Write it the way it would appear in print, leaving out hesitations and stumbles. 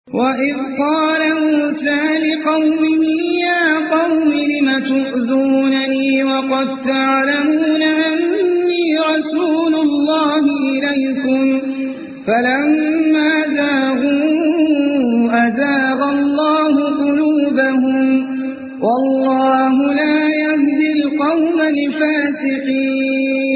وإذ قال موسى لقومه يا قوم لم تؤذونني وقد تعلمون أني رسول الله إليكم فلما زاغوا أزاغ الله قلوبهم والله لا يهدي القوم الفاسقين